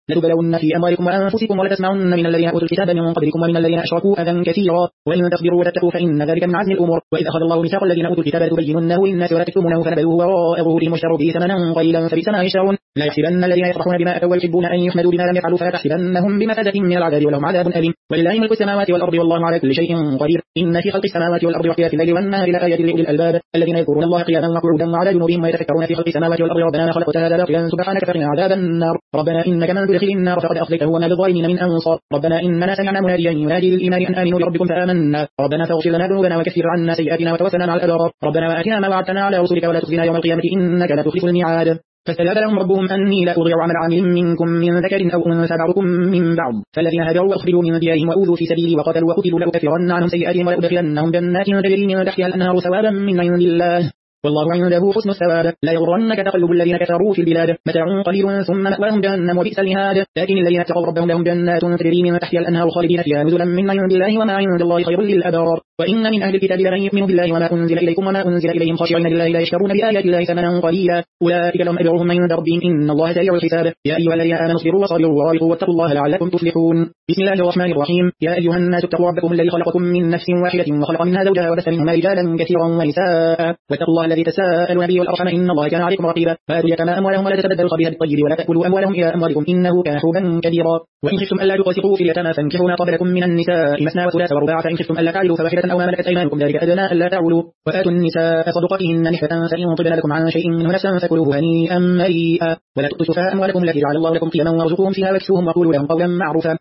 لتبلون في أموالكم وأنفسكم ولتسمعن من الذين أوتوا الكتاب من قبلكم ومن الذين أشركوا أذى كثيرا وإن تصبروا وتتقوا فإن ذلك من عزم الأمور. وإذ أخذ الله ميثاق الذين أوتوا الكتاب لتبيننه للناس ولا تكتمونه فنبذوه وراء ظهورهم واشتروا به ثمنا قليلا فبئس ما يشترون. لا يحسبن الذين يفرحون بما أتوا ويحبون أن يحمدوا بما لم يفعلوا فلا تحسبنهم بمفازة من العذاب ولهم عذاب أليم. ولله ملك السماوات والأرض والله على كل شيء قدير. إن في خلق السماوات والأرض واختلاف الليل والنهار لآيات لأولي الألباب الذين يذكرون الله قياما وقعودا وعلى جنوبهم ويتفكرون في خلق السماوات والأرض ربنا ما خلقت هذا باطلا سبحانك فقنا عذاب النار. ربنا إنك من تدخل النار فقد أخزيته وما للظالمين من أنصار. ربنا إننا سمعنا مناديا ينادي للإيمان أن آمنوا بربكم فآمنا. ربنا فاغفر لنا ذنوبنا وكفر عنا سيئاتنا وتوفنا مع الأبرار. ربنا وآتنا ما وعدتنا على رسلك ولا تخزنا يوم القيامة إنك لا تخلف الميعاد. فاستجاب لهم ربهم أني لا أضيع عمل عامل منكم من ذكر أو أنثى بعضكم من بعض فالذين هاجروا وأخرجوا من ديارهم وأوذوا في سبيلي وقتلوا وقتلوا لأكفرن عنهم سيئاتهم ولأدخلنهم جنات تجري من تحتها الأنهار ثوابا من عند الله والله عنده حسن الثواب. لا يغرنك تقلب الذين كفروا في البلاد متاع قليل ثم مأواهم جهنم وبئس المهاد. لكن الذين اتقوا ربهم لهم جنات تجري من تحتها الأنهار خالدين فيها نزلا من عند الله وما عند الله خير للأبرار. وإن من أهل الكتاب لمن يؤمن بالله وما أنزل إليكم وما أنزل إليهم خاشعين لله لا يشترون بآيات الله ثمنا قليلا أولئك لهم أجرهم عند ربهم إن الله سريع الحساب. يا أيها الذين آمنوا اصبروا وصابروا ورابطوا واتقوا الله لعلكم تفلحون. بسم الله الرحمن الرحيم. يا أيها الناس اتقوا ربكم الذي خلقكم من نفس واحدة وخلق منها زوجها وبث منهما رجالا كثيرا ونساء واتقوا الله الذي تساءلون به والأرحام إن الله كان عليكم رقيبا. فآتوا اليتامى أموالهم ولا تتبدلوا الخبيث بالطيب ولا تأكلوا أموالهم إلى أموالكم إنه كان حوبا كبيرا. وإن خفتم ألا تقسطوا في اليتامى فانكحوا ما طاب لكم من النساء مثنى وثلاث ورباع فإن خفتم ألا تعدلوا فواحدة أو ما ملكت أيمانكم ذلك أدنى ألا تعولوا. وآتوا النساء صدقاتهن نحلة فإن طبن لكم عن شيء منه نفسا فكلوه هنيئا مريئا. ولا تؤتوا السفهاء أموالكم التي جعل الله لكم قيما وارزقوهم فيها واكسوهم وقولوا لهم قولا معروفا.